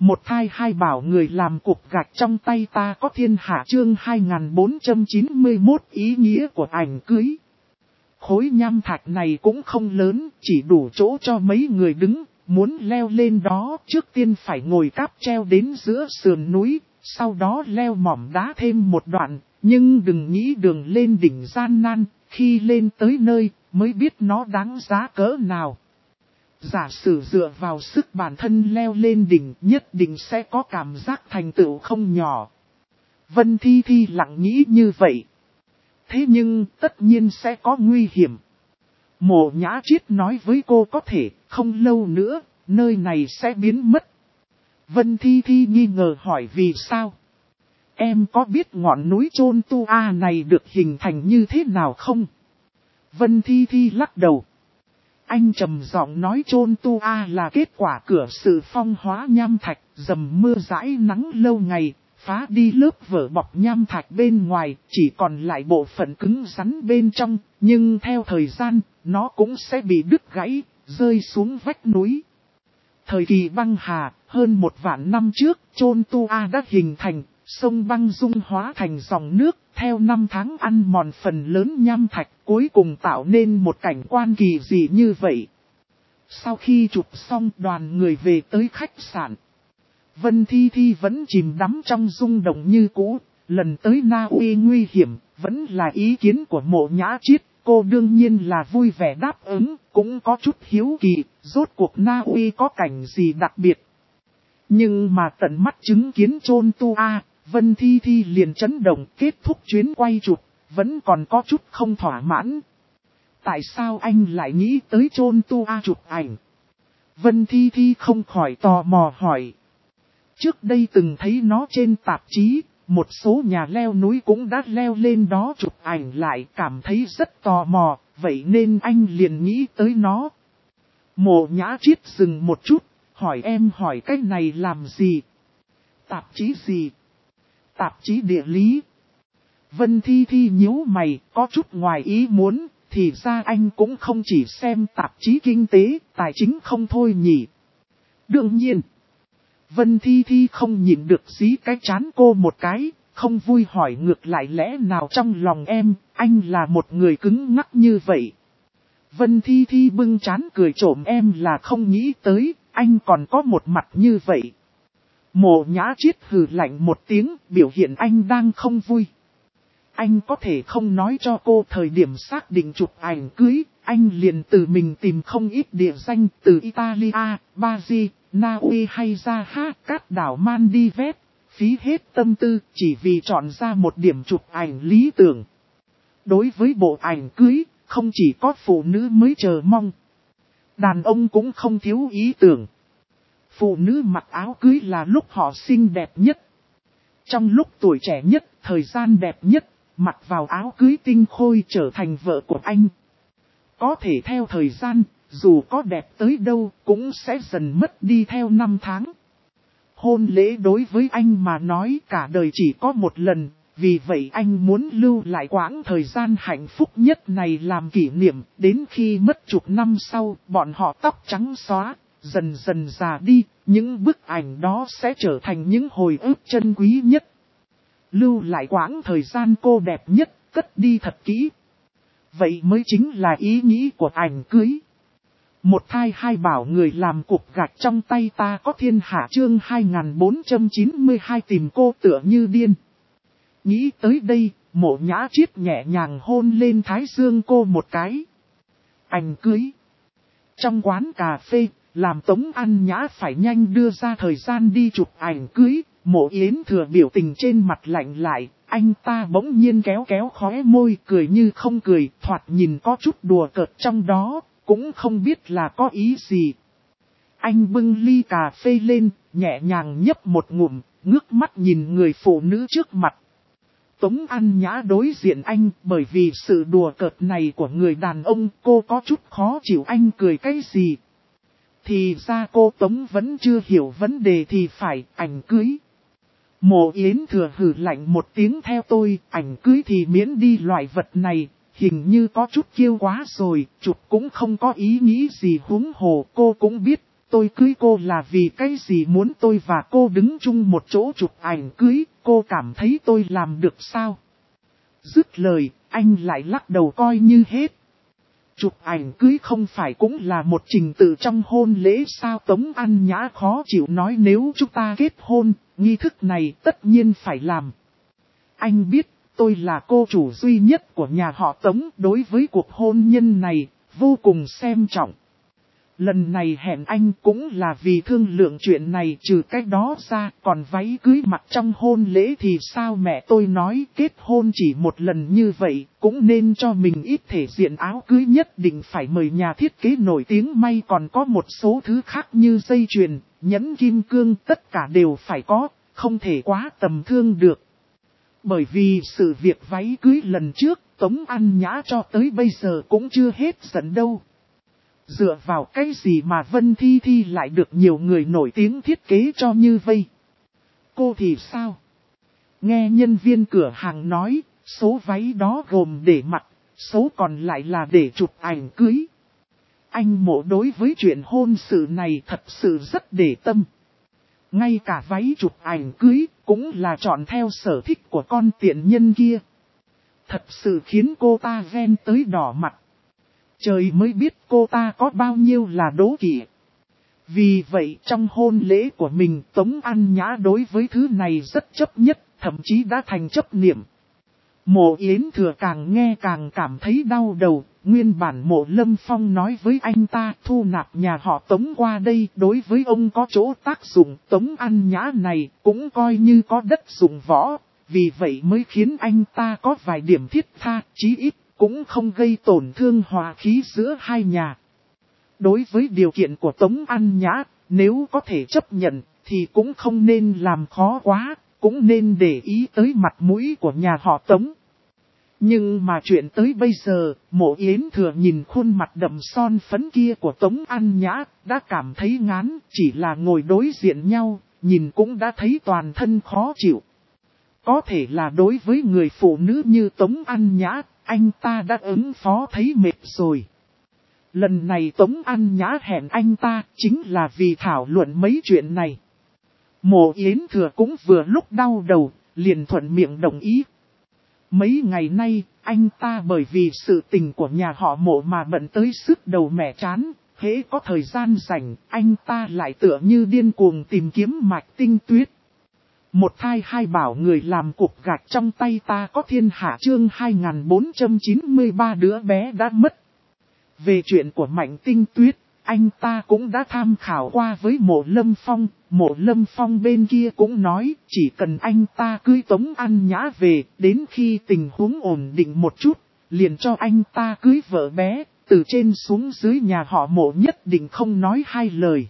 Một thai hai bảo người làm cục gạch trong tay ta có thiên hạ chương 2491 ý nghĩa của ảnh cưới. Khối nham thạch này cũng không lớn, chỉ đủ chỗ cho mấy người đứng, muốn leo lên đó trước tiên phải ngồi cáp treo đến giữa sườn núi, sau đó leo mỏm đá thêm một đoạn, nhưng đừng nghĩ đường lên đỉnh gian nan, khi lên tới nơi mới biết nó đáng giá cỡ nào. Giả sử dựa vào sức bản thân leo lên đỉnh nhất định sẽ có cảm giác thành tựu không nhỏ. Vân Thi Thi lặng nghĩ như vậy. Thế nhưng tất nhiên sẽ có nguy hiểm. Mộ Nhã Triết nói với cô có thể không lâu nữa, nơi này sẽ biến mất. Vân Thi Thi nghi ngờ hỏi vì sao? Em có biết ngọn núi Chôn Tu A này được hình thành như thế nào không? Vân Thi Thi lắc đầu. Anh trầm giọng nói Chôn Tu A là kết quả của sự phong hóa nham thạch, dầm mưa rãi nắng lâu ngày, phá đi lớp vỏ bọc nham thạch bên ngoài, chỉ còn lại bộ phận cứng rắn bên trong, nhưng theo thời gian, nó cũng sẽ bị đứt gãy, rơi xuống vách núi. Thời kỳ băng hà, hơn 1 vạn năm trước, Chôn Tu A đã hình thành, sông băng dung hóa thành dòng nước, theo năm tháng ăn mòn phần lớn nham thạch, cuối cùng tạo nên một cảnh quan kỳ dị như vậy. Sau khi chụp xong đoàn người về tới khách sạn, Vân Thi Thi vẫn chìm đắm trong rung động như cũ, lần tới Na Uy nguy hiểm, vẫn là ý kiến của Mộ Nhã Triết, cô đương nhiên là vui vẻ đáp ứng, cũng có chút hiếu kỳ, rốt cuộc Na Uy có cảnh gì đặc biệt. Nhưng mà tận mắt chứng kiến Chôn Tu A, Vân Thi Thi liền chấn động, kết thúc chuyến quay chụp, vẫn còn có chút không thỏa mãn. Tại sao anh lại nghĩ tới Chôn Tu A chụp ảnh? Vân Thi Thi không khỏi tò mò hỏi. Trước đây từng thấy nó trên tạp chí, một số nhà leo núi cũng đã leo lên đó chụp ảnh lại, cảm thấy rất tò mò, vậy nên anh liền nghĩ tới nó. Mộ Nhã Triết dừng một chút, hỏi em hỏi cái này làm gì? Tạp chí gì? Tạp chí địa lý. Vân Thi Thi nhíu mày, có chút ngoài ý muốn, thì ra anh cũng không chỉ xem tạp chí kinh tế, tài chính không thôi nhỉ. Đương nhiên, Vân Thi Thi không nhịn được dí cái chán cô một cái, không vui hỏi ngược lại lẽ nào trong lòng em, anh là một người cứng ngắc như vậy. Vân Thi Thi bưng chán cười trộm em là không nghĩ tới, anh còn có một mặt như vậy. Mộ Nhã Triết hừ lạnh một tiếng, biểu hiện anh đang không vui. Anh có thể không nói cho cô thời điểm xác định chụp ảnh cưới, anh liền tự mình tìm không ít địa danh từ Italia, Brazil, Na Uy hay ra các đảo Maldives, phí hết tâm tư chỉ vì chọn ra một điểm chụp ảnh lý tưởng. Đối với bộ ảnh cưới, không chỉ có phụ nữ mới chờ mong, đàn ông cũng không thiếu ý tưởng. Phụ nữ mặc áo cưới là lúc họ xinh đẹp nhất. Trong lúc tuổi trẻ nhất, thời gian đẹp nhất, mặc vào áo cưới tinh khôi trở thành vợ của anh. Có thể theo thời gian, dù có đẹp tới đâu, cũng sẽ dần mất đi theo năm tháng. Hôn lễ đối với anh mà nói cả đời chỉ có một lần, vì vậy anh muốn lưu lại quãng thời gian hạnh phúc nhất này làm kỷ niệm, đến khi mất chục năm sau, bọn họ tóc trắng xóa, dần dần già đi, những bức ảnh đó sẽ trở thành những hồi ức chân quý nhất. Lưu lại quãng thời gian cô đẹp nhất, cất đi thật kỹ. Vậy mới chính là ý nghĩ của ảnh cưới. Một thai hai bảo người làm cục gạch trong tay ta có thiên hạ chương 2492 tìm cô tựa như điên. Nghĩ tới đây, Mộ Nhã Triết nhẹ nhàng hôn lên thái dương cô một cái. Ảnh cưới. Trong quán cà phê, làm Tống Ăn Nhã phải nhanh đưa ra thời gian đi chụp ảnh cưới, Mộ Yến Thừa biểu tình trên mặt lạnh lại, anh ta bỗng nhiên kéo kéo khóe môi cười như không cười, thoạt nhìn có chút đùa cợt trong đó, cũng không biết là có ý gì. Anh bưng ly cà phê lên, nhẹ nhàng nhấp một ngụm, ngước mắt nhìn người phụ nữ trước mặt. Tống Ăn Nhã đối diện anh, bởi vì sự đùa cợt này của người đàn ông, cô có chút khó chịu anh cười cái gì. Thì ra cô Tống vẫn chưa hiểu vấn đề thì phải, ảnh cưới. Mộ Yến Thừa hừ lạnh một tiếng theo tôi, ảnh cưới thì miễn đi loại vật này, hình như có chút kiêu quá rồi, chụp cũng không có ý nghĩ gì huống hồ. Cô cũng biết, tôi cưới cô là vì cái gì, muốn tôi và cô đứng chung một chỗ chụp ảnh cưới, cô cảm thấy tôi làm được sao? Dứt lời, anh lại lắc đầu coi như hết. Chụp ảnh cưới không phải cũng là một trình tự trong hôn lễ sao? Tống An Nhã khó chịu nói, nếu chúng ta kết hôn, nghi thức này tất nhiên phải làm. Anh biết, tôi là cô chủ duy nhất của nhà họ Tống, đối với cuộc hôn nhân này, vô cùng xem trọng. Lần này hẹn anh cũng là vì thương lượng chuyện này, trừ cách đó ra, còn váy cưới mặc trong hôn lễ thì sao? Mẹ tôi nói kết hôn chỉ một lần như vậy, cũng nên cho mình ít thể diện, áo cưới nhất định phải mời nhà thiết kế nổi tiếng, may còn có một số thứ khác như dây chuyền, nhẫn kim cương, tất cả đều phải có, không thể quá tầm thường được. Bởi vì sự việc váy cưới lần trước, Tống An Nhã cho tới bây giờ cũng chưa hết giận đâu. Dựa vào cái gì mà Vân Thi Thi lại được nhiều người nổi tiếng thiết kế cho như vây? Cô thì sao? Nghe nhân viên cửa hàng nói, số váy đó gồm để mặc, số còn lại là để chụp ảnh cưới. Anh Mộ đối với chuyện hôn sự này thật sự rất để tâm. Ngay cả váy chụp ảnh cưới cũng là chọn theo sở thích của con tiện nhân kia. Thật sự khiến cô ta ghen tới đỏ mặt. Trời mới biết cô ta có bao nhiêu là đố kỵ. Vì vậy trong hôn lễ của mình, Tống An Nhã đối với thứ này rất chấp nhất, thậm chí đã thành chấp niệm. Mộ Yến Thừa càng nghe càng cảm thấy đau đầu. Nguyên bản Mộ Lâm Phong nói với anh ta thu nạp nhà họ Tống qua đây, đối với ông có chỗ tác dụng. Tống An Nhã này cũng coi như có đất dụng võ, vì vậy mới khiến anh ta có vài điểm thiết tha, chí ít cũng không gây tổn thương hòa khí giữa hai nhà. Đối với điều kiện của Tống An Nhã, nếu có thể chấp nhận thì cũng không nên làm khó quá, cũng nên để ý tới mặt mũi của nhà họ Tống. Nhưng mà chuyện tới bây giờ, Mộ Yến Thừa nhìn khuôn mặt đậm son phấn kia của Tống An Nhã, đã cảm thấy ngán, chỉ là ngồi đối diện nhau, nhìn cũng đã thấy toàn thân khó chịu. Có thể là đối với người phụ nữ như Tống An Nhã, anh ta đã ứng phó thấy mệt rồi. Lần này Tống An Nhã hẹn anh ta chính là vì thảo luận mấy chuyện này. Mộ Yến Thừa cũng vừa lúc đau đầu, liền thuận miệng đồng ý. Mấy ngày nay, anh ta bởi vì sự tình của nhà họ Mộ mà bận tới sức đầu mẻ trán, hễ có thời gian rảnh, anh ta lại tựa như điên cuồng tìm kiếm Mạch Tinh Tuyết. Một thai hai bảo người làm cục gạch trong tay ta có thiên hạ, chương 2493 đứa bé đã mất. Về chuyện của Mạnh Tinh Tuyết, anh ta cũng đã tham khảo qua với Mộ Lâm Phong. Mộ Lâm Phong bên kia cũng nói chỉ cần anh ta cưới Tống An Nhã về, đến khi tình huống ổn định một chút, liền cho anh ta cưới vợ bé, từ trên xuống dưới nhà họ Mộ nhất định không nói hai lời.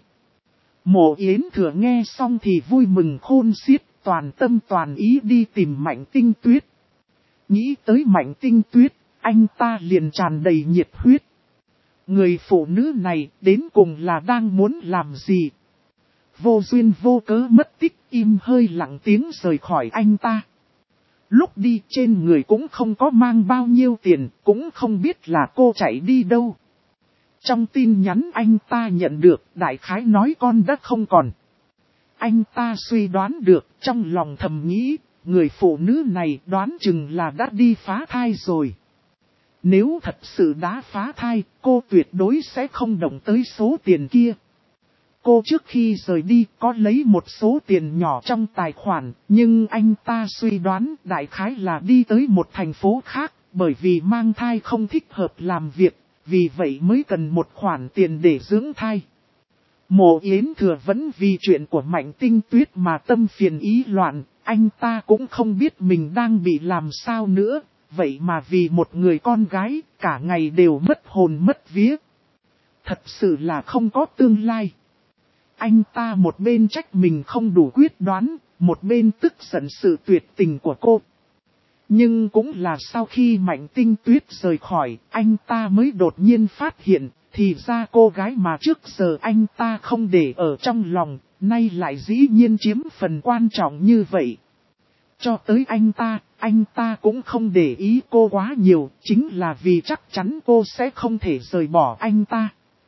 Mộ Yến Thừa nghe xong thì vui mừng khôn xiết, toàn tâm toàn ý đi tìm Mạnh Tinh Tuyết. Nghĩ tới Mạnh Tinh Tuyết, anh ta liền tràn đầy nhiệt huyết. Người phụ nữ này đến cùng là đang muốn làm gì? Vô duyên vô cớ mất tích, im hơi lặng tiếng rời khỏi anh ta. Lúc đi trên người cũng không có mang bao nhiêu tiền, cũng không biết là cô chạy đi đâu. Trong tin nhắn anh ta nhận được, đại khái nói con đã không còn. Anh ta suy đoán được, trong lòng thầm nghĩ, người phụ nữ này đoán chừng là đã đi phá thai rồi. Nếu thật sự đã phá thai, cô tuyệt đối sẽ không động tới số tiền kia. Cô trước khi rời đi có lấy một số tiền nhỏ trong tài khoản, nhưng anh ta suy đoán đại khái là đi tới một thành phố khác, bởi vì mang thai không thích hợp làm việc, vì vậy mới cần một khoản tiền để dưỡng thai. Mộ Yến Thừa vẫn vì chuyện của Mạnh Tinh Tuyết mà tâm phiền ý loạn, anh ta cũng không biết mình đang bị làm sao nữa, vậy mà vì một người con gái, cả ngày đều mất hồn mất vía. Thật sự là không có tương lai. Anh ta một bên trách mình không đủ quyết đoán, một bên tức giận sự tuyệt tình của cô. Nhưng cũng là sau khi Mạnh Tinh Tuyết rời khỏi, anh ta mới đột nhiên phát hiện, thì ra cô gái mà trước giờ anh ta không để ở trong lòng, nay lại dĩ nhiên chiếm phần quan trọng như vậy. Cho tới anh ta cũng không để ý cô quá nhiều, chính là vì chắc chắn cô sẽ không thể rời bỏ anh ta.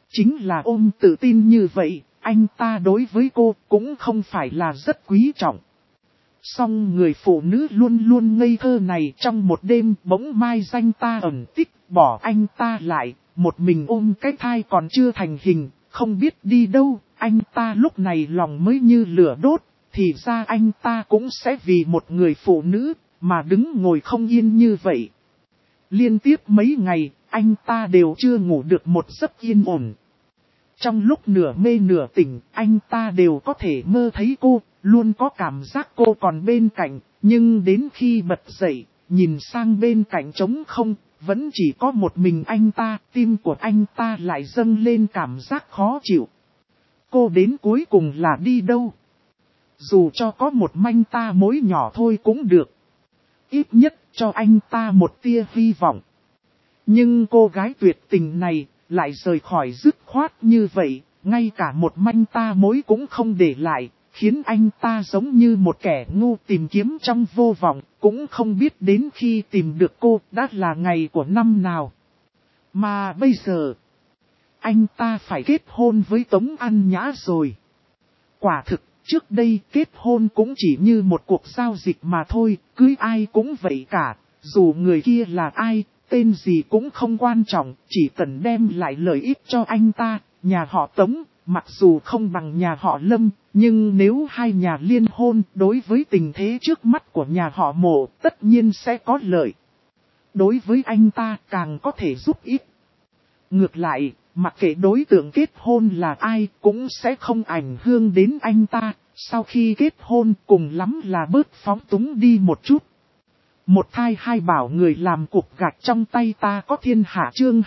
Chính là ôm tự tin như vậy, anh ta đối với cô cũng không phải là rất quý trọng. Song người phụ nữ luôn luôn ngây thơ này trong một đêm bỗng mai danh ta ẩn tích, bỏ anh ta lại, một mình ôm cái thai còn chưa thành hình, không biết đi đâu, anh ta lúc này lòng mới như lửa đốt, thì ra anh ta cũng sẽ vì một người phụ nữ, mà đứng ngồi không yên như vậy. Liên tiếp mấy ngày, anh ta đều chưa ngủ được một giấc yên ổn. Trong lúc nửa mê nửa tỉnh, anh ta đều có thể mơ thấy cô, luôn có cảm giác cô còn bên cạnh, nhưng đến khi bật dậy, nhìn sang bên cạnh trống không, vẫn chỉ có một mình anh ta, tim của anh ta lại dâng lên cảm giác khó chịu. Cô đến cuối cùng là đi đâu? Dù cho có một manh ta mối nhỏ thôi cũng được. Ít nhất cho anh ta một tia hy vọng. Nhưng cô gái tuyệt tình này lại rời khỏi dứt khoát như vậy, ngay cả một manh ta mối cũng không để lại, khiến anh ta giống như một kẻ ngu tìm kiếm trong vô vọng, cũng không biết đến khi tìm được cô đã là ngày của năm nào. Mà bây giờ, anh ta phải kết hôn với Tống An Nhã rồi. Quả thực, trước đây kết hôn cũng chỉ như một cuộc giao dịch mà thôi, cưới ai cũng vậy cả, dù người kia là ai, tên gì cũng không quan trọng, chỉ cần đem lại lợi ích cho anh ta. Nhà họ Tống, mặc dù không bằng nhà họ Lâm, nhưng nếu hai nhà liên hôn đối với tình thế trước mắt của nhà họ Mộ tất nhiên sẽ có lợi. Đối với anh ta càng có thể giúp ích. Ngược lại, mặc kệ đối tượng kết hôn là ai cũng sẽ không ảnh hưởng đến anh ta, sau khi kết hôn cùng lắm là bớt phóng túng đi một chút. Một thai hai bảo người làm cục gạch trong tay ta có thiên hạ chương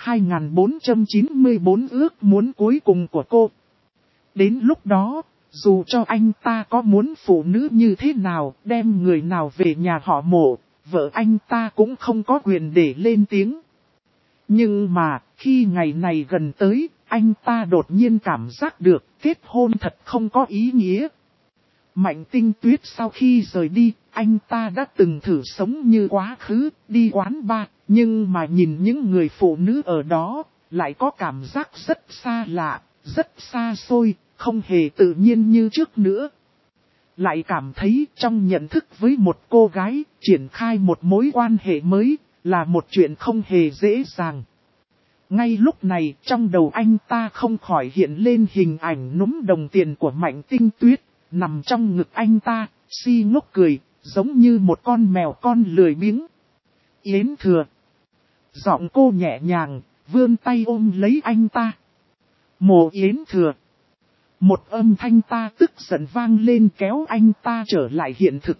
2494 ước muốn cuối cùng của cô. Đến lúc đó, dù cho anh ta có muốn phụ nữ như thế nào, đem người nào về nhà họ Mộ, vợ anh ta cũng không có quyền để lên tiếng. Nhưng mà, khi ngày này gần tới, anh ta đột nhiên cảm giác được kết hôn thật không có ý nghĩa. Mạnh Tinh Tuyết sau khi rời đi, anh ta đã từng thử sống như quá khứ, đi quán bar, nhưng mà nhìn những người phụ nữ ở đó, lại có cảm giác rất xa lạ, rất xa xôi, không hề tự nhiên như trước nữa. Lại cảm thấy trong nhận thức với một cô gái, triển khai một mối quan hệ mới, là một chuyện không hề dễ dàng. Ngay lúc này, trong đầu anh ta không khỏi hiện lên hình ảnh núm đồng tiền của Mạnh Tinh Tuyết, nằm trong ngực anh ta, si ngốc cười, giống như một con mèo con lười biếng. Yến Thừa. Giọng cô nhẹ nhàng, vươn tay ôm lấy anh ta. Mộ Yến Thừa. Một âm thanh ta tức giận vang lên kéo anh ta trở lại hiện thực.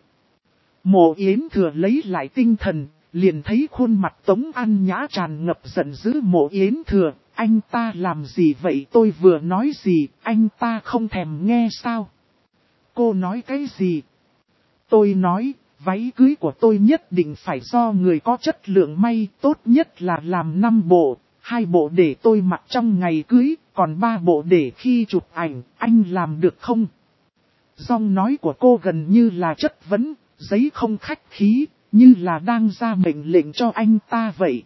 Mộ Yến Thừa lấy lại tinh thần, liền thấy khuôn mặt Tống An Nhã tràn ngập giận dữ. Mộ Yến Thừa, anh ta làm gì vậy? Tôi vừa nói gì, anh ta không thèm nghe sao? Cô nói cái gì? Tôi nói, váy cưới của tôi nhất định phải do người có chất lượng may, tốt nhất là làm 5 bộ, 2 bộ để tôi mặc trong ngày cưới, còn 3 bộ để khi chụp ảnh, anh làm được không? Giọng nói của cô gần như là chất vấn, giấy không khách khí, như là đang ra mệnh lệnh cho anh ta vậy.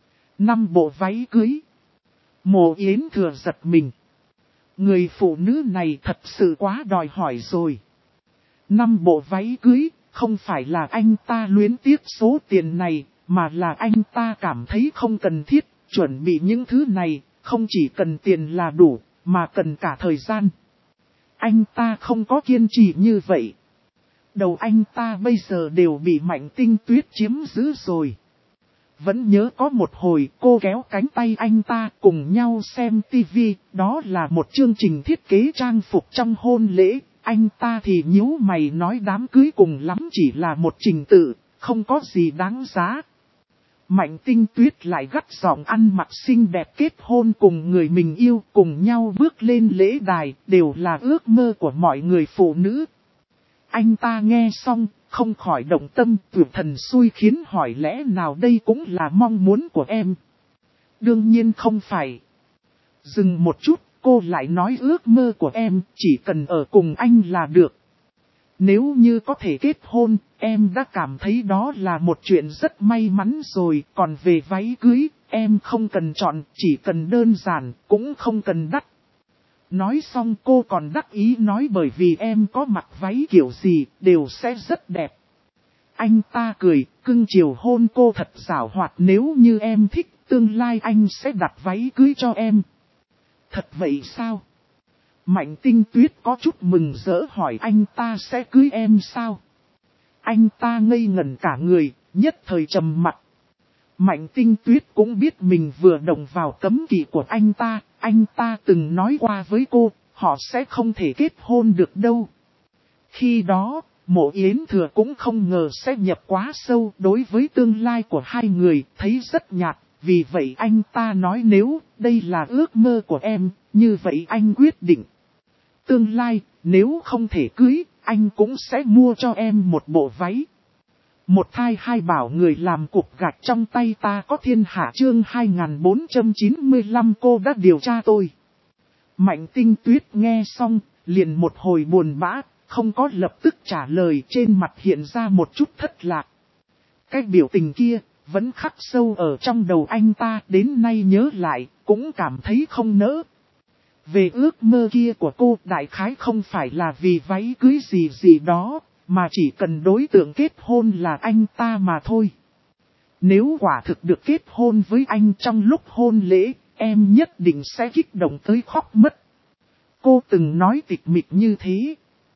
5 bộ váy cưới. Mộ Yến Thừa giật mình. Người phụ nữ này thật sự quá đòi hỏi rồi. 5 bộ váy cưới, không phải là anh ta luyến tiếc số tiền này, mà là anh ta cảm thấy không cần thiết, chuẩn bị những thứ này, không chỉ cần tiền là đủ, mà cần cả thời gian. Anh ta không có kiên trì như vậy. Đầu anh ta bây giờ đều bị Mạnh Tinh Tuyết chiếm giữ rồi. Vẫn nhớ có một hồi cô kéo cánh tay anh ta cùng nhau xem tivi, đó là một chương trình thiết kế trang phục trong hôn lễ. Anh ta thì nhíu mày nói đám cưới cùng lắm chỉ là một trình tự, không có gì đáng giá. Mạnh Tinh Tuyết lại gắt giọng ăn mặc xinh đẹp kết hôn cùng người mình yêu, cùng nhau bước lên lễ đài, đều là ước mơ của mọi người phụ nữ. Anh ta nghe xong, không khỏi động tâm, tuyệt thần xui khiến hỏi lẽ nào đây cũng là mong muốn của em. Đương nhiên không phải. Dừng một chút, cô lại nói ước mơ của em chỉ cần ở cùng anh là được. Nếu như có thể kết hôn, em đã cảm thấy đó là một chuyện rất may mắn rồi, còn về váy cưới, em không cần chọn, chỉ cần đơn giản, cũng không cần đắt. Nói xong cô còn đắc ý nói bởi vì em có mặc váy kiểu gì, đều sẽ rất đẹp. Anh ta cười, cưng chiều hôn cô thật xảo hoạt, nếu như em thích, tương lai anh sẽ đặt váy cưới cho em. Thật vậy sao? Mạnh Tinh Tuyết có chút mừng rỡ hỏi anh ta sẽ cưới em sao? Anh ta ngây ngẩn cả người, nhất thời trầm mặt. Mạnh Tinh Tuyết cũng biết mình vừa động vào cấm kỵ của anh ta từng nói qua với cô, họ sẽ không thể kết hôn được đâu. Khi đó, Mộ Yến Thừa cũng không ngờ sẽ nhập quá sâu đối với tương lai của hai người, thấy rất nhạt, vì vậy anh ta nói nếu đây là ước mơ của em, như vậy anh quyết định. Tương lai, nếu không thể cưới, anh cũng sẽ mua cho em một bộ váy. Một thai hai bảo người làm cục gạch trong tay ta có thiên hạ chương 2495 cô đã điều tra tôi. Mạnh Tinh Tuyết nghe xong, liền một hồi buồn bã, không có lập tức trả lời, trên mặt hiện ra một chút thất lạc. Cái biểu tình kia, vẫn khắc sâu ở trong đầu anh ta, đến nay nhớ lại, cũng cảm thấy không nỡ. Về ước mơ kia của cô, đại khái không phải là vì váy cưới gì đó, mà chỉ cần đối tượng kết hôn là anh ta mà thôi. Nếu quả thực được kết hôn với anh trong lúc hôn lễ, em nhất định sẽ kích động tới khóc mất. Cô từng nói tịch mịch như thế.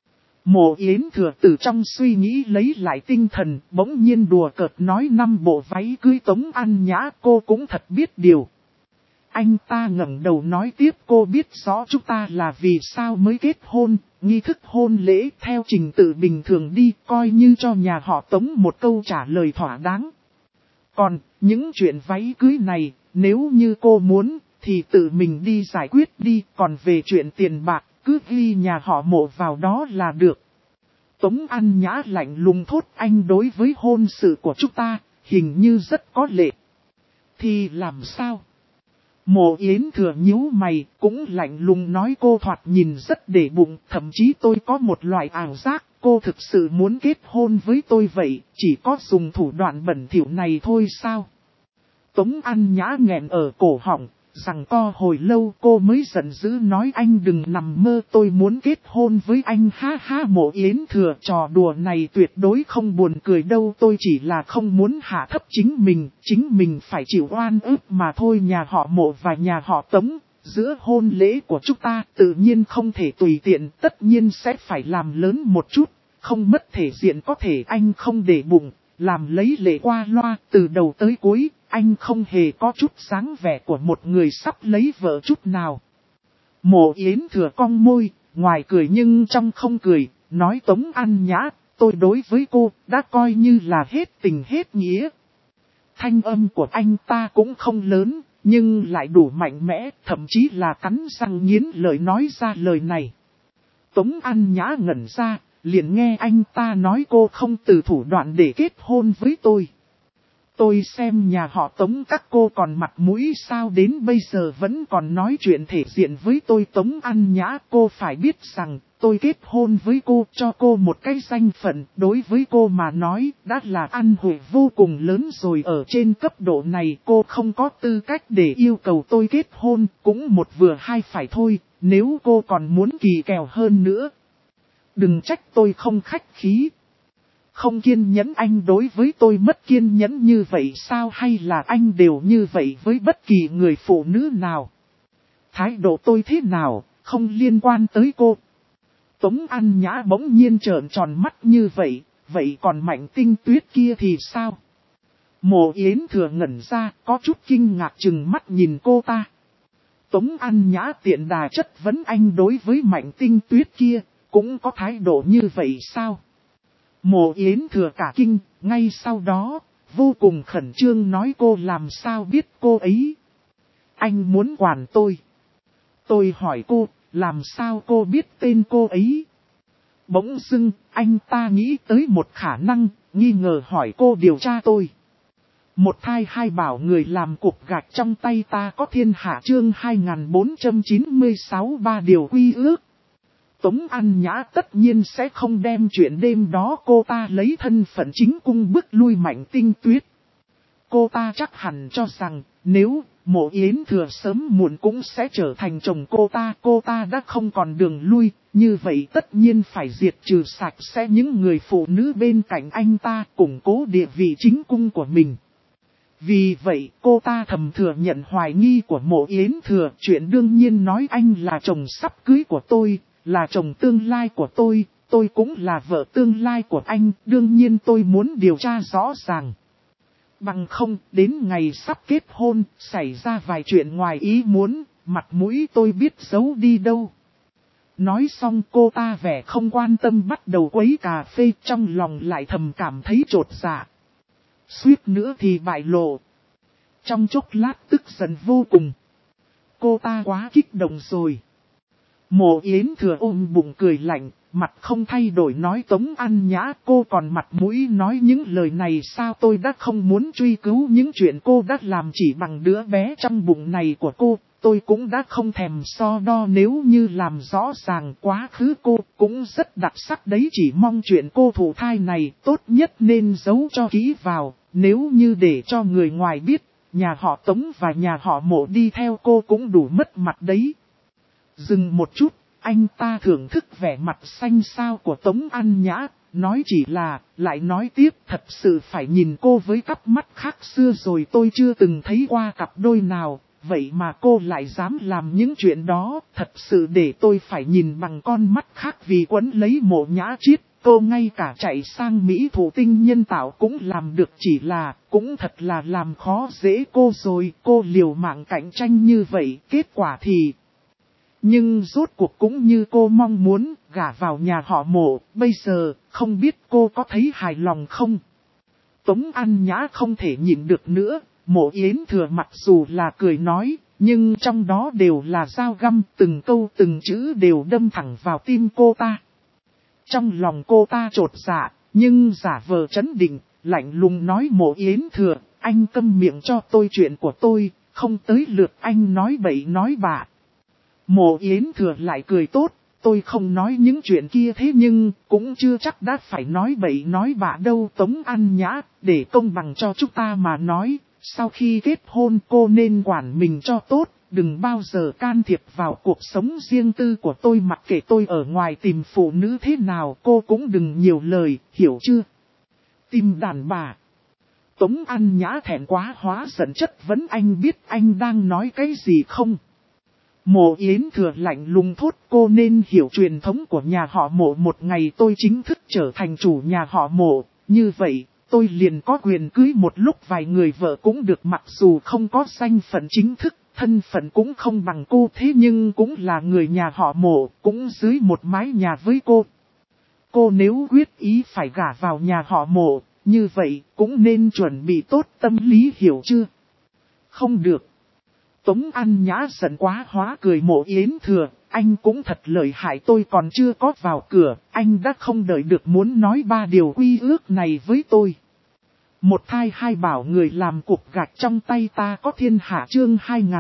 Mộ Yến Thừa từ trong suy nghĩ lấy lại tinh thần, bỗng nhiên đùa cợt nói 5 bộ váy cưới Tống An Nhã, cô cũng thật biết điều. Anh ta ngẩng đầu nói tiếp, cô biết rõ chúng ta là vì sao mới kết hôn, nghi thức hôn lễ theo trình tự bình thường đi, coi như cho nhà họ Tống một câu trả lời thỏa đáng. Còn, những chuyện váy cưới này, nếu như cô muốn, thì tự mình đi giải quyết đi, còn về chuyện tiền bạc, cứ ghi nhà họ Mộ vào đó là được. Tống An Nhã lạnh lùng thốt, anh đối với hôn sự của chúng ta, hình như rất có lệ. Thì làm sao? Mộ Yến Thừa nhíu mày, cũng lạnh lùng nói cô thoạt nhìn rất để bụng, thậm chí tôi có một loại ảo giác, cô thực sự muốn kết hôn với tôi vậy, chỉ có dùng thủ đoạn bẩn thỉu này thôi sao? Tống An Nhã nghẹn ở cổ họng, rằng co hồi lâu cô mới giận dữ nói anh đừng nằm mơ, tôi muốn kết hôn với anh, ha ha. Mộ Yến Thừa, trò đùa này tuyệt đối không buồn cười đâu, tôi chỉ là không muốn hạ thấp chính mình phải chịu oan ức mà thôi. Nhà họ Mộ và nhà họ Tống, giữa hôn lễ của chúng ta tự nhiên không thể tùy tiện, tất nhiên sẽ phải làm lớn một chút, không mất thể diện có thể anh không để bụng, làm lấy lệ qua loa, từ đầu tới cuối. Anh không hề có chút dáng vẻ của một người sắp lấy vợ chút nào. Mộ Yến Thừa cong môi, ngoài cười nhưng trong không cười, nói Tống An Nhã, tôi đối với cô đã coi như là hết tình hết nghĩa. Thanh âm của anh ta cũng không lớn, nhưng lại đủ mạnh mẽ, thậm chí là cắn răng nghiến lợi nói ra lời này. Tống An Nhã ngẩn ra, liền nghe anh ta nói cô không từ thủ đoạn để kết hôn với tôi. Tôi xem nhà họ Tống các cô còn mặt mũi sao đến bây giờ vẫn còn nói chuyện thể diện với tôi. Tống An Nhã, cô phải biết rằng tôi kết hôn với cô, cho cô một cái danh phận, đối với cô mà nói đã là ăn hủy vô cùng lớn rồi. Ở trên cấp độ này cô không có tư cách để yêu cầu tôi kết hôn, cũng một vừa hai phải thôi, nếu cô còn muốn kỳ kèo hơn nữa. Đừng trách tôi không khách khí. Không kiên nhẫn, anh đối với tôi mất kiên nhẫn như vậy sao, hay là anh đều như vậy với bất kỳ người phụ nữ nào? Thái độ tôi thế nào, không liên quan tới cô. Tống An Nhã bỗng nhiên trợn tròn mắt như vậy, vậy còn Mạnh Tinh Tuyết kia thì sao? Mộ Yến Thừa ngẩn ra, có chút kinh ngạc trừng mắt nhìn cô ta. Tống An Nhã tiện đà chất vấn anh đối với Mạnh Tinh Tuyết kia, cũng có thái độ như vậy sao? Mộ Yến Thừa cả kinh, ngay sau đó, vô cùng khẩn trương nói cô làm sao biết cô ấy. Anh muốn quản tôi. Tôi hỏi cô, làm sao cô biết tên cô ấy? Bỗng dưng, anh ta nghĩ tới một khả năng, nghi ngờ hỏi cô điều tra tôi. Một thai hai bảo người làm cục gạch trong tay ta có thiên hạ chương 2496 ba điều quy ước. Tống An Nhã tất nhiên sẽ không đem chuyện đêm đó cô ta lấy thân phận chính cung bức lui Mạnh Tinh Tuyết. cô ta chắc hẳn cho rằng, nếu Mộ Yến Thừa sớm muộn cũng sẽ trở thành chồng cô ta đã không còn đường lui, như vậy tất nhiên phải diệt trừ sạch sẽ những người phụ nữ bên cạnh anh ta, củng cố địa vị chính cung của mình. Vì vậy cô ta thầm thừa nhận hoài nghi của Mộ Yến Thừa, chuyện đương nhiên nói anh là chồng sắp cưới của tôi, là chồng tương lai của tôi cũng là vợ tương lai của anh, đương nhiên tôi muốn điều tra rõ ràng. Bằng không, đến ngày sắp kết hôn, xảy ra vài chuyện ngoài ý muốn, mặt mũi tôi biết giấu đi đâu. Nói xong cô ta vẻ không quan tâm bắt đầu quấy cà phê, trong lòng lại thầm cảm thấy chột dạ. Suýt nữa thì bại lộ. Trong chốc lát tức giận vô cùng. Cô ta quá kích động rồi. Mộ Yến Thừa ôm bụng cười lạnh, mặt không thay đổi nói Tống An Nhã, cô còn mặt mũi nói những lời này sao? Tôi đã không muốn truy cứu những chuyện cô đã làm chỉ bằng đứa bé trong bụng này của cô. Tôi cũng đã không thèm so đo, nếu như làm rõ ràng quá khứ cô cũng rất đặc sắc đấy, chỉ mong chuyện cô thụ thai này tốt nhất nên giấu cho kỹ vào, nếu như để cho người ngoài biết, nhà họ Tống và nhà họ Mộ đi theo cô cũng đủ mất mặt đấy. Dừng một chút, anh ta thưởng thức vẻ mặt xanh xao của Tống An Nhã, nói chỉ là, lại nói tiếp, thật sự phải nhìn cô với cặp mắt khác xưa rồi, tôi chưa từng thấy qua cặp đôi nào, vậy mà cô lại dám làm những chuyện đó, thật sự để tôi phải nhìn bằng con mắt khác. Vì quấn lấy Mộ Nhã Chiết, cô ngay cả chạy sang Mỹ thụ tinh nhân tạo cũng làm được, chỉ là, cũng thật là làm khó dễ cô rồi, cô liều mạng cạnh tranh như vậy, kết quả thì... Nhưng rốt cuộc cũng như cô mong muốn, gả vào nhà họ Mộ, bây giờ, không biết cô có thấy hài lòng không? Tống An Nhã không thể nhịn được nữa, Mộ Yến Thừa mặc dù là cười nói, nhưng trong đó đều là dao găm, từng câu từng chữ đều đâm thẳng vào tim cô ta. Trong lòng cô ta chột dạ, nhưng giả vờ trấn định, lạnh lùng nói Mộ Yến Thừa, anh câm miệng cho tôi, chuyện của tôi, không tới lượt anh nói bậy nói bạ. Mộ Yến Thừa lại cười tốt, tôi không nói những chuyện kia, thế nhưng cũng chưa chắc đã phải nói bậy nói bạ đâu Tống An Nhã, để công bằng cho chúng ta mà nói, sau khi kết hôn cô nên quản mình cho tốt, đừng bao giờ can thiệp vào cuộc sống riêng tư của tôi, mặc kệ tôi ở ngoài tìm phụ nữ thế nào cô cũng đừng nhiều lời, hiểu chưa? Tìm đàn bà. Tống An Nhã thẹn quá hóa giận chất vấn, anh biết anh đang nói cái gì không? Mộ Yến Thừa lạnh lùng thốt, cô nên hiểu truyền thống của nhà họ Mộ, một ngày tôi chính thức trở thành chủ nhà họ Mộ, như vậy, tôi liền có quyền cưới một lúc vài người vợ cũng được, mặc dù không có danh phận chính thức, thân phận cũng không bằng cô, thế nhưng cũng là người nhà họ Mộ, cũng dưới một mái nhà với cô. Cô nếu quyết ý phải gả vào nhà họ Mộ, như vậy cũng nên chuẩn bị tốt tâm lý, hiểu chưa? Không được. Tống An Nhã giận quá hóa cười, Mộ Yến Thừa, anh cũng thật lợi hại, tôi còn chưa có vào cửa, anh đã không đợi được muốn nói ba điều quy ước này với tôi. Một thai hai bảo, người làm cục gạch trong tay ta có thiên hạ, chương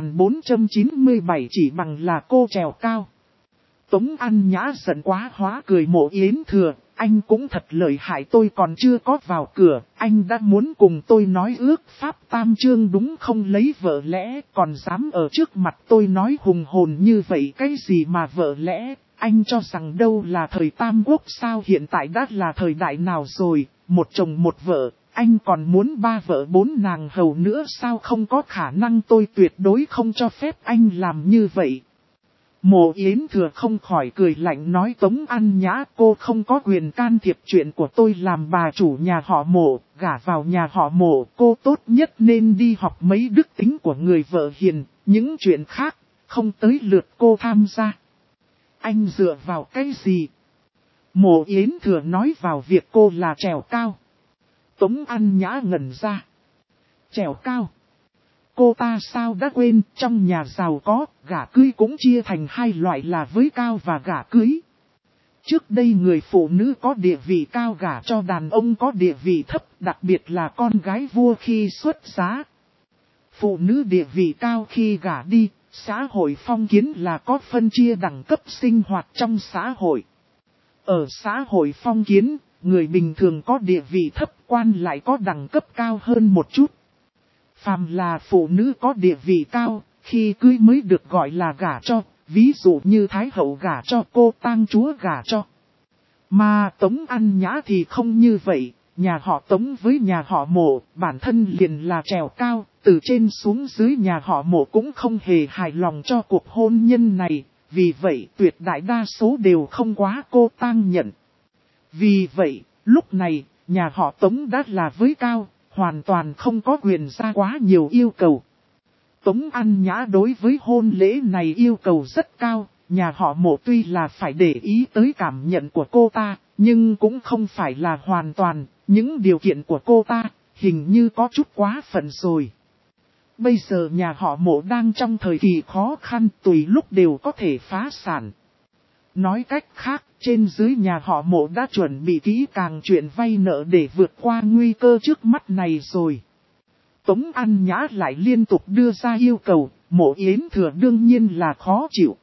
2497 chỉ bằng là cô trèo cao. Tống An Nhã giận quá hóa cười, Mộ Yến Thừa, anh cũng thật lợi hại, tôi còn chưa có vào cửa, anh đã muốn cùng tôi nói ước pháp tam chương đúng không? Lấy vợ lẽ, còn dám ở trước mặt tôi nói hùng hồn như vậy, cái gì mà vợ lẽ, anh cho rằng đâu là thời Tam Quốc sao? Hiện tại đã là thời đại nào rồi, một chồng một vợ, anh còn muốn ba vợ bốn nàng hầu nữa sao? Không có khả năng, tôi tuyệt đối không cho phép anh làm như vậy. Mộ Yến Thừa không khỏi cười lạnh nói, Tống An Nhã, cô không có quyền can thiệp chuyện của tôi, làm bà chủ nhà họ Mộ, gả vào nhà họ Mộ, cô tốt nhất nên đi học mấy đức tính của người vợ hiền, những chuyện khác, không tới lượt cô tham gia. Anh dựa vào cái gì? Mộ Yến Thừa nói vào việc cô là trèo cao. Tống An Nhã ngẩn ra. Trèo cao? Cô ta sao đã quên, trong nhà giàu có, gả cưới cũng chia thành hai loại là với cao và gả cưới. Trước đây người phụ nữ có địa vị cao gả cho đàn ông có địa vị thấp, đặc biệt là con gái vua khi xuất giá. Phụ nữ địa vị cao khi gả đi, xã hội phong kiến là có phân chia đẳng cấp sinh hoạt trong xã hội. Ở xã hội phong kiến, người bình thường có địa vị thấp, quan lại có đẳng cấp cao hơn một chút. Phàm là phụ nữ có địa vị cao, khi cưới mới được gọi là gả cho, ví dụ như Thái hậu gả cho, cô tang chúa gả cho. Mà Tống An Nhã thì không như vậy, nhà họ Tống với nhà họ Mộ, bản thân liền là trèo cao, từ trên xuống dưới nhà họ Mộ cũng không hề hài lòng cho cuộc hôn nhân này, vì vậy tuyệt đại đa số đều không quá cô tang nhận. Vì vậy, lúc này, nhà họ Tống đã là với cao, hoàn toàn không có quyền ra quá nhiều yêu cầu. Tống An Nhã đối với hôn lễ này yêu cầu rất cao, nhà họ Mộ tuy là phải để ý tới cảm nhận của cô ta, nhưng cũng không phải là hoàn toàn, những điều kiện của cô ta, hình như có chút quá phận rồi. Bây giờ nhà họ Mộ đang trong thời kỳ khó khăn, tùy lúc đều có thể phá sản. Nói cách khác, trên dưới nhà họ Mộ đã chuẩn bị kỹ càng chuyện vay nợ để vượt qua nguy cơ trước mắt này rồi. Tống An Nhã lại liên tục đưa ra yêu cầu, Mộ Yến Thừa đương nhiên là khó chịu.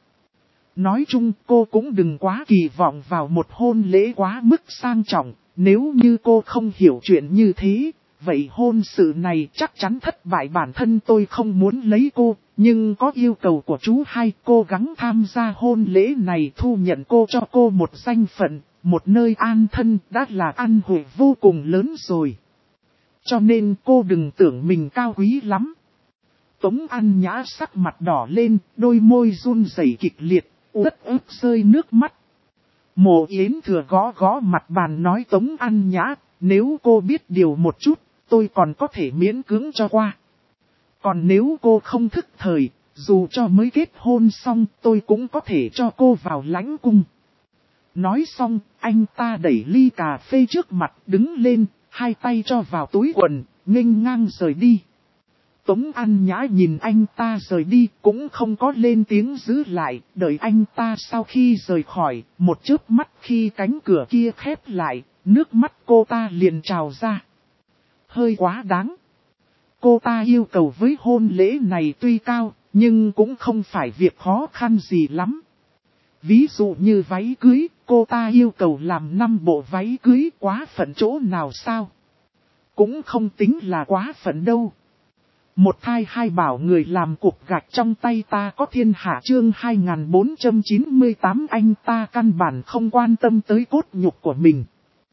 Nói chung cô cũng đừng quá kỳ vọng vào một hôn lễ quá mức sang trọng, nếu như cô không hiểu chuyện như thế, vậy hôn sự này chắc chắn thất bại. Bản thân tôi không muốn lấy cô, nhưng có yêu cầu của chú hai, cố gắng tham gia hôn lễ này, thu nhận cô cho cô một danh phận, một nơi an thân đã là ăn hội vô cùng lớn rồi. Cho nên cô đừng tưởng mình cao quý lắm. Tống An Nhã sắc mặt đỏ lên, đôi môi run rẩy kịch liệt, uất ức rơi nước mắt. Mộ Yến Thừa gõ gõ mặt bàn nói Tống An Nhã, nếu cô biết điều một chút, tôi còn có thể miễn cưỡng cho qua. Còn nếu cô không thức thời, dù cho mới kết hôn xong, tôi cũng có thể cho cô vào lãnh cung. Nói xong, anh ta đẩy ly cà phê trước mặt đứng lên, hai tay cho vào túi quần, nghênh ngang rời đi. Tống An Nhã nhìn anh ta rời đi cũng không có lên tiếng giữ lại, đợi anh ta sau khi rời khỏi, một chớp mắt khi cánh cửa kia khép lại, nước mắt cô ta liền trào ra. Hơi quá đáng. Cô ta yêu cầu với hôn lễ này tuy cao, nhưng cũng không phải việc khó khăn gì lắm. Ví dụ như váy cưới, cô ta yêu cầu làm 5 bộ váy cưới, quá phận chỗ nào sao? Cũng không tính là quá phận đâu. Một thai hai bảo người làm cục gạch trong tay ta có thiên hạ chương 2498 anh ta căn bản không quan tâm tới cốt nhục của mình.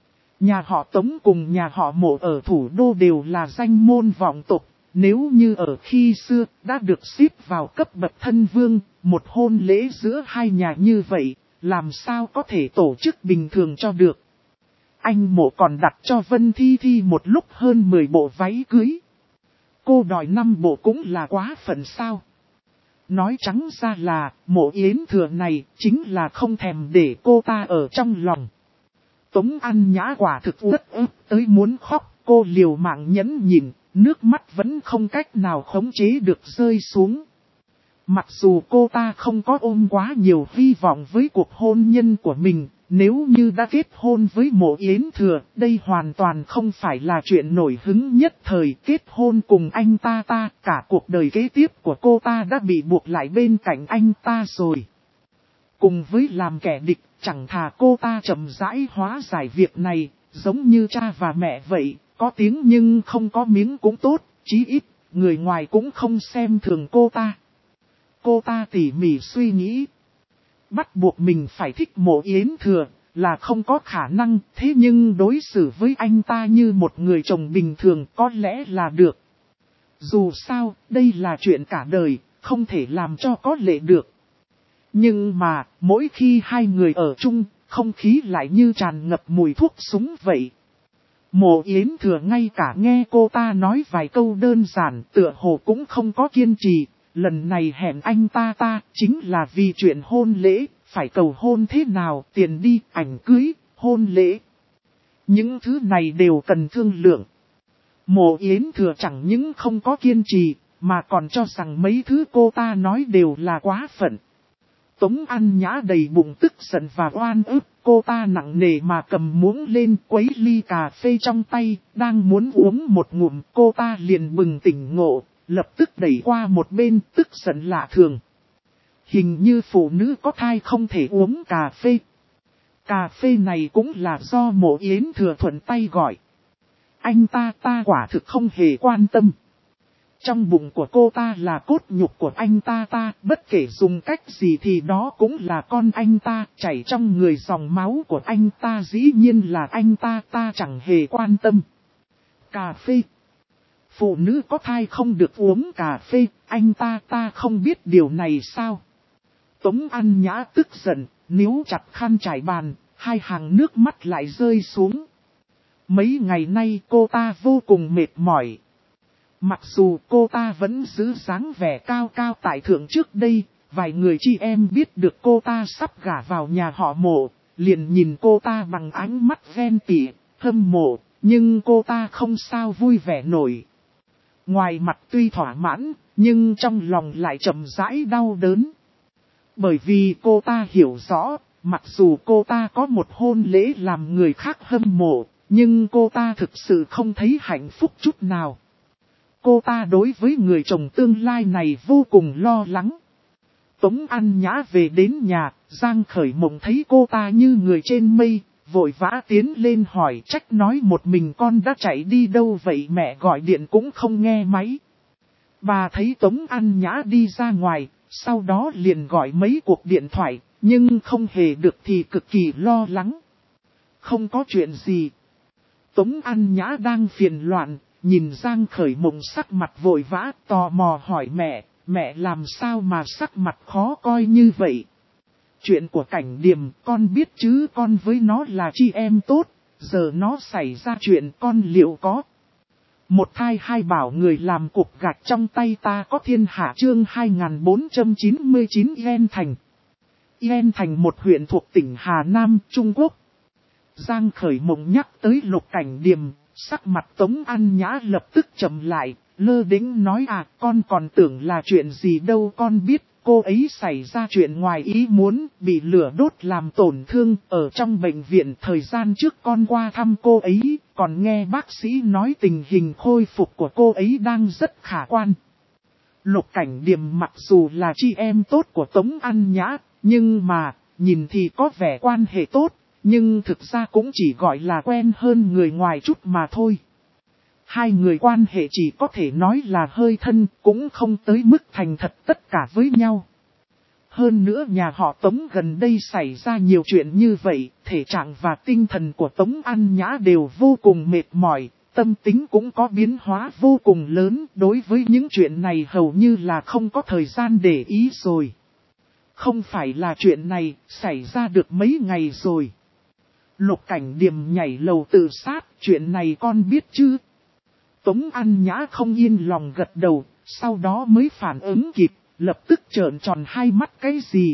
Nhà họ Tống cùng nhà họ Mộ ở thủ đô đều là danh môn vọng tộc, nếu như ở khi xưa đã được xếp vào cấp bậc thân vương, một hôn lễ giữa hai nhà như vậy, làm sao có thể tổ chức bình thường cho được. Anh Mộ còn đặt cho Vân Thi Thi một lúc hơn 10 bộ váy cưới. Cô đòi 5 bộ cũng là quá phận sao. Nói trắng ra là, Mộ Yến Thừa này chính là không thèm để cô ta ở trong lòng. Tống An Nhã quả thực rất ức tới muốn khóc, cô liều mạng nhẫn nhịn, nước mắt vẫn không cách nào khống chế được rơi xuống. Mặc dù cô ta không có ôm quá nhiều hy vọng với cuộc hôn nhân của mình, nếu như đã kết hôn với Mộ Yến Thừa, đây hoàn toàn không phải là chuyện nổi hứng nhất thời. Kết hôn cùng anh ta cả cuộc đời kế tiếp của cô ta đã bị buộc lại bên cạnh anh ta rồi. Cùng với làm kẻ địch, chẳng thà cô ta chậm rãi hóa giải việc này, giống như cha và mẹ vậy, có tiếng nhưng không có miếng cũng tốt, chí ít, người ngoài cũng không xem thường cô ta. Cô ta tỉ mỉ suy nghĩ. Bắt buộc mình phải thích Mộ Yến Thừa là không có khả năng, thế nhưng đối xử với anh ta như một người chồng bình thường có lẽ là được. Dù sao, đây là chuyện cả đời, không thể làm cho có lệ được. Nhưng mà, mỗi khi hai người ở chung, không khí lại như tràn ngập mùi thuốc súng vậy. Mộ Yến Thừa ngay cả nghe cô ta nói vài câu đơn giản, tựa hồ cũng không có kiên trì. Lần này hẹn anh ta chính là vì chuyện hôn lễ, phải cầu hôn thế nào, tiền đi, ảnh cưới, hôn lễ. Những thứ này đều cần thương lượng. Mộ Yến Thừa chẳng những không có kiên trì, mà còn cho rằng mấy thứ cô ta nói đều là quá phận. Tống An Nhã đầy bụng tức giận và oan ức, cô ta nặng nề mà cầm muỗng lên quấy ly cà phê trong tay, đang muốn uống một ngụm, cô ta liền bừng tỉnh ngộ, lập tức đẩy qua một bên, tức giận lạ thường. Hình như phụ nữ có thai không thể uống cà phê. Cà phê này cũng là do Mộ Yến Thừa thuận tay gọi. Anh ta quả thực không hề quan tâm. Trong bụng của cô ta là cốt nhục của anh ta, bất kể dùng cách gì thì đó cũng là con anh ta, chảy trong người dòng máu của anh ta, dĩ nhiên là anh ta chẳng hề quan tâm. Cà phê. Phụ nữ có thai không được uống cà phê, anh ta không biết điều này sao? Tống An Nhã tức giận, níu chặt khăn trải bàn, hai hàng nước mắt lại rơi xuống. Mấy ngày nay cô ta vô cùng mệt mỏi. Mặc dù cô ta vẫn giữ dáng vẻ cao cao tại thượng trước đây, vài người chị em biết được cô ta sắp gả vào nhà họ Mộ, liền nhìn cô ta bằng ánh mắt ghen tị, hâm mộ, nhưng cô ta không sao vui vẻ nổi. Ngoài mặt tuy thỏa mãn, nhưng trong lòng lại chậm rãi đau đớn. Bởi vì cô ta hiểu rõ, mặc dù cô ta có một hôn lễ làm người khác hâm mộ, nhưng cô ta thực sự không thấy hạnh phúc chút nào. Cô ta đối với người chồng tương lai này vô cùng lo lắng. Tống An Nhã về đến nhà, Giang Khởi Mộng thấy cô ta như người trên mây, vội vã tiến lên hỏi, trách nói một mình con đã chạy đi đâu vậy, mẹ gọi điện cũng không nghe máy. Bà thấy Tống An Nhã đi ra ngoài, sau đó liền gọi mấy cuộc điện thoại, nhưng không hề được thì cực kỳ lo lắng. Không có chuyện gì. Tống An Nhã đang phiền loạn, nhìn Giang Khởi Mộng sắc mặt vội vã, tò mò hỏi mẹ làm sao mà sắc mặt khó coi như vậy? Chuyện của Cảnh Điềm con biết chứ, con với nó là chị em tốt, giờ nó xảy ra chuyện con liệu có? Một thai hai bảo người làm cục gạch trong tay ta có thiên hạ, chương 2499 Yên Thành. Yên Thành một huyện thuộc tỉnh Hà Nam, Trung Quốc. Giang Khởi Mộng nhắc tới Lục Cảnh Điềm, sắc mặt Tống An Nhã lập tức trầm lại, lơ đễnh nói con còn tưởng là chuyện gì đâu, con biết cô ấy xảy ra chuyện ngoài ý muốn, bị lửa đốt làm tổn thương ở trong bệnh viện. Thời gian trước con qua thăm cô ấy, còn nghe bác sĩ nói tình hình khôi phục của cô ấy đang rất khả quan. Lục Cảnh Điềm mặc dù là chị em tốt của Tống An Nhã, nhưng mà, nhìn thì có vẻ quan hệ tốt, nhưng thực ra cũng chỉ gọi là quen hơn người ngoài chút mà thôi. Hai người quan hệ chỉ có thể nói là hơi thân, cũng không tới mức thành thật tất cả với nhau. Hơn nữa nhà họ Tống gần đây xảy ra nhiều chuyện như vậy, thể trạng và tinh thần của Tống An Nhã đều vô cùng mệt mỏi, tâm tính cũng có biến hóa vô cùng lớn, đối với những chuyện này hầu như là không có thời gian để ý rồi. Không phải là chuyện này xảy ra được mấy ngày rồi. Lục Cảnh Điềm nhảy lầu tự sát, chuyện này con biết chứ? Tống An Nhã không yên lòng gật đầu, sau đó mới phản ứng kịp, lập tức trợn tròn hai mắt, cái gì?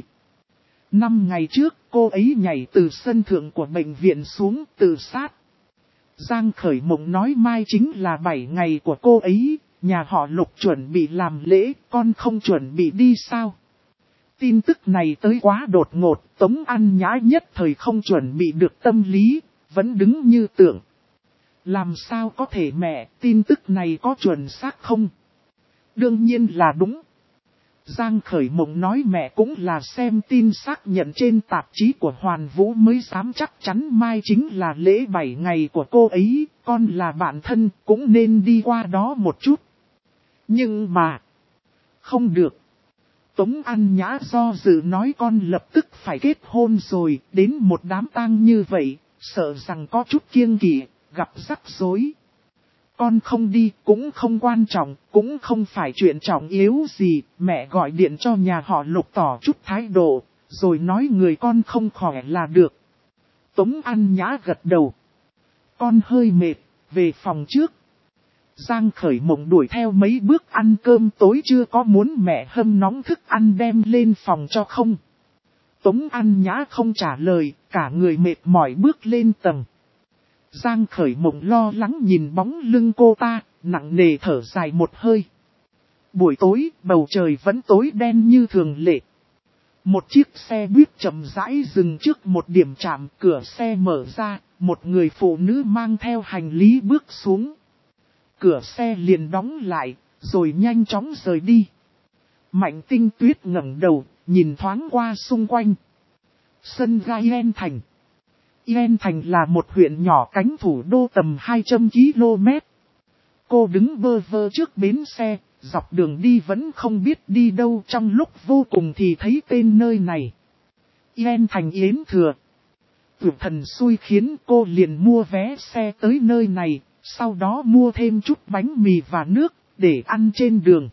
5 ngày trước, cô ấy nhảy từ sân thượng của bệnh viện xuống tự sát. Giang Khởi Mộng nói mai chính là 7 ngày của cô ấy, nhà họ Lục chuẩn bị làm lễ, con không chuẩn bị đi sao? Tin tức này tới quá đột ngột, Tống An Nhã nhất thời không chuẩn bị được tâm lý, vẫn đứng như tượng. Làm sao có thể mẹ, tin tức này có chuẩn xác không? Đương nhiên là đúng. Giang Khởi Mộng nói mẹ cũng là xem tin xác nhận trên tạp chí của Hoàn Vũ mới dám chắc chắn mai chính là lễ 7 ngày của cô ấy, con là bạn thân cũng nên đi qua đó một chút. Nhưng mà, không được. Tống An Nhã do dự nói con lập tức phải kết hôn rồi, đến một đám tang như vậy, sợ rằng có chút kiêng kỵ, gặp rắc rối. Con không đi cũng không quan trọng, cũng không phải chuyện trọng yếu gì, mẹ gọi điện cho nhà họ Lục tỏ chút thái độ, rồi nói người con không khỏe là được. Tống An Nhã gật đầu. Con hơi mệt, về phòng trước. Giang Khởi Mộng đuổi theo mấy bước ăn cơm tối, chưa có muốn mẹ hâm nóng thức ăn đem lên phòng cho không. Tống An Nhã không trả lời, cả người mệt mỏi bước lên tầng. Giang Khởi Mộng lo lắng nhìn bóng lưng cô ta, nặng nề thở dài một hơi. Buổi tối, bầu trời vẫn tối đen như thường lệ. Một chiếc xe buýt chậm rãi dừng trước một điểm trạm, cửa xe mở ra, một người phụ nữ mang theo hành lý bước xuống. Cửa xe liền đóng lại, rồi nhanh chóng rời đi. Mạnh Tinh Tuyết ngẩng đầu, nhìn thoáng qua xung quanh. Sân ga Yên Thành. Yên Thành là một huyện nhỏ cánh thủ đô tầm 200 km. Cô đứng bơ vơ trước bến xe, dọc đường đi vẫn không biết đi đâu, trong lúc vô cùng thì thấy tên nơi này. Yên Thành Yến Thừa. Tuyệt thần xui khiến cô liền mua vé xe tới nơi này, sau đó mua thêm chút bánh mì và nước, để ăn trên đường.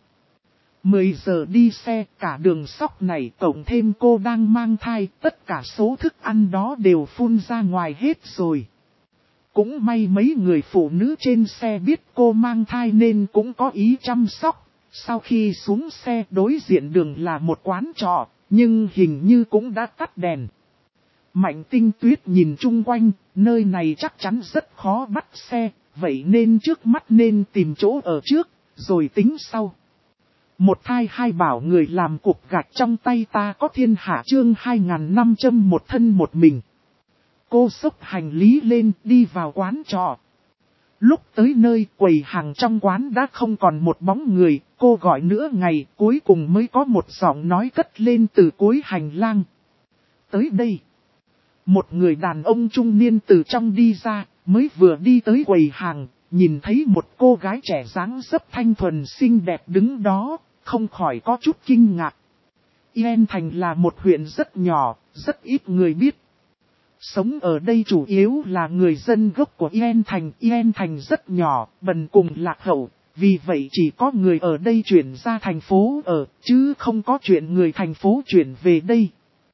10 giờ đi xe, cả đường sóc này cộng thêm cô đang mang thai, tất cả số thức ăn đó đều phun ra ngoài hết rồi. Cũng may mấy người phụ nữ trên xe biết cô mang thai nên cũng có ý chăm sóc. Sau khi xuống xe đối diện đường là một quán trọ, nhưng hình như cũng đã tắt đèn. Mạnh Tinh Tuyết nhìn chung quanh, nơi này chắc chắn rất khó bắt xe, vậy nên trước mắt nên tìm chỗ ở trước, rồi tính sau. Một thai hai bảo người làm cục gạch trong tay ta có thiên hạ chương 2500 một thân một mình. Cô xốc hành lý lên đi vào quán trọ. Lúc tới nơi quầy hàng trong quán đã không còn một bóng người, cô gọi nửa ngày cuối cùng mới có một giọng nói cất lên từ cuối hành lang. Tới đây. Một người đàn ông trung niên từ trong đi ra, mới vừa đi tới quầy hàng, nhìn thấy một cô gái trẻ dáng dấp thanh thuần xinh đẹp đứng đó, không khỏi có chút kinh ngạc. Yên Thành là một huyện rất nhỏ, rất ít người biết. Sống ở đây chủ yếu là người dân gốc của Yên Thành. Yên Thành rất nhỏ, bần cùng lạc hậu, vì vậy chỉ có người ở đây chuyển ra thành phố ở, chứ không có chuyện người thành phố chuyển về đây.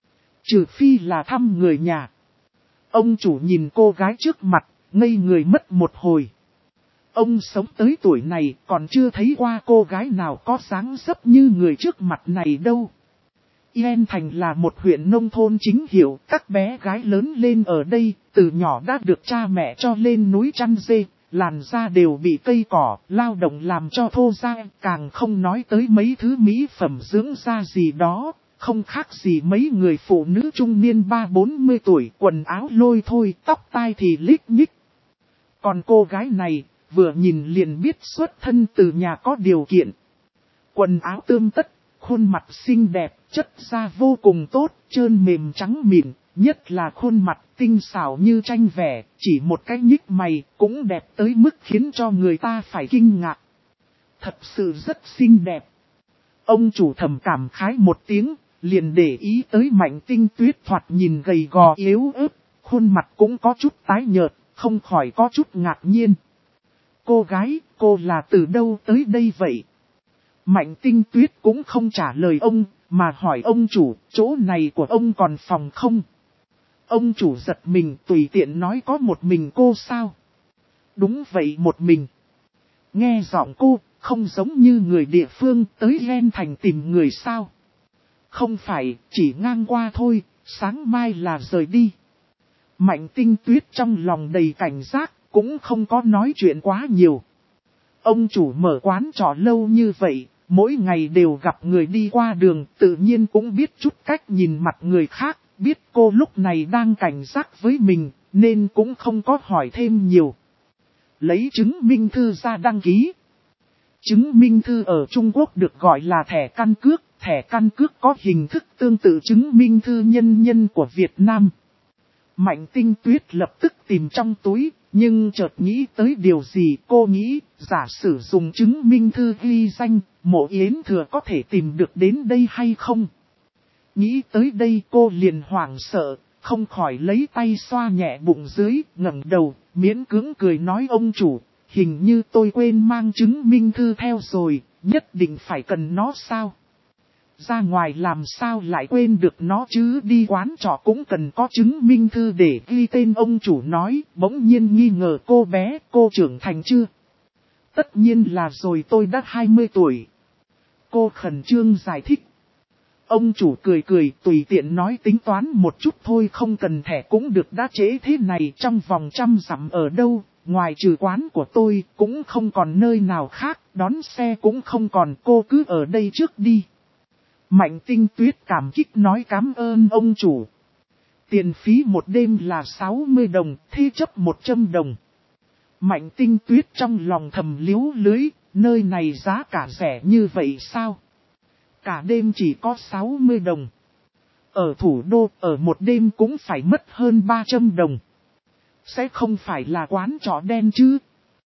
Trừ phi là thăm người nhà. Ông chủ nhìn cô gái trước mặt, ngây người mất một hồi. Ông sống tới tuổi này còn chưa thấy qua cô gái nào có dáng dấp như người trước mặt này đâu. Yên Thành là một huyện nông thôn chính hiệu, các bé gái lớn lên ở đây, từ nhỏ đã được cha mẹ cho lên núi chăn dê, làn da đều bị cây cỏ, lao động làm cho thô da, càng không nói tới mấy thứ mỹ phẩm dưỡng da gì đó, không khác gì mấy người phụ nữ trung niên 30-40 tuổi, quần áo lôi thôi, tóc tai thì lích nhích. Còn cô gái này, vừa nhìn liền biết xuất thân từ nhà có điều kiện. Quần áo tươm tất, khuôn mặt xinh đẹp, chất da vô cùng tốt, trơn mềm trắng mịn, nhất là khuôn mặt tinh xảo như tranh vẽ, chỉ một cái nhích mày cũng đẹp tới mức khiến cho người ta phải kinh ngạc. Thật sự rất xinh đẹp. Ông chủ thầm cảm khái một tiếng, liền để ý tới Mạnh Tinh Tuyết thoạt nhìn gầy gò yếu ớt, khuôn mặt cũng có chút tái nhợt, không khỏi có chút ngạc nhiên. Cô gái, cô là từ đâu tới đây vậy? Mạnh Tinh Tuyết cũng không trả lời ông, mà hỏi ông chủ, chỗ này của ông còn phòng không? Ông chủ giật mình tùy tiện nói có một mình cô sao? Đúng vậy một mình. Nghe giọng cô, không giống như người địa phương tới Yên Thành tìm người sao? Không phải, chỉ ngang qua thôi, sáng mai là rời đi. Mạnh Tinh Tuyết trong lòng đầy cảnh giác, cũng không có nói chuyện quá nhiều. Ông chủ mở quán trọ lâu như vậy, mỗi ngày đều gặp người đi qua đường, tự nhiên cũng biết chút cách nhìn mặt người khác, biết cô lúc này đang cảnh giác với mình, nên cũng không có hỏi thêm nhiều. Lấy chứng minh thư ra đăng ký. Chứng minh thư ở Trung Quốc được gọi là thẻ căn cước, thẻ căn cước có hình thức tương tự chứng minh thư nhân dân của Việt Nam. Mạnh Tinh Tuyết lập tức tìm trong túi, nhưng chợt nghĩ tới điều gì. Cô nghĩ, giả sử dùng chứng minh thư ghi danh, Mộ Yến Thừa có thể tìm được đến đây hay không? Nghĩ tới đây cô liền hoảng sợ, không khỏi lấy tay xoa nhẹ bụng dưới, ngẩng đầu, miễn cưỡng cười nói ông chủ, hình như tôi quên mang chứng minh thư theo rồi, nhất định phải cần nó sao? Ra ngoài làm sao lại quên được nó chứ, đi quán trọ cũng cần có chứng minh thư để ghi tên. Ông chủ nói, bỗng nhiên nghi ngờ cô bé, cô trưởng thành chưa? Tất nhiên là rồi, tôi đã 20 tuổi. Cô khẩn trương giải thích. Ông chủ cười cười tùy tiện nói tính toán một chút thôi, không cần thẻ cũng được, đã trễ thế này, trong vòng 100 dặm ở đâu, ngoài trừ quán của tôi cũng không còn nơi nào khác, đón xe cũng không còn, cô cứ ở đây trước đi. Mạnh Tinh Tuyết cảm kích nói cảm ơn ông chủ. Tiền phí một đêm là 60 đồng, thế chấp 100 đồng. Mạnh Tinh Tuyết trong lòng thầm liếu lưới, nơi này giá cả rẻ như vậy sao? Cả đêm chỉ có 60 đồng. Ở thủ đô, ở một đêm cũng phải mất hơn 300 đồng. Sẽ không phải là quán trọ đen chứ?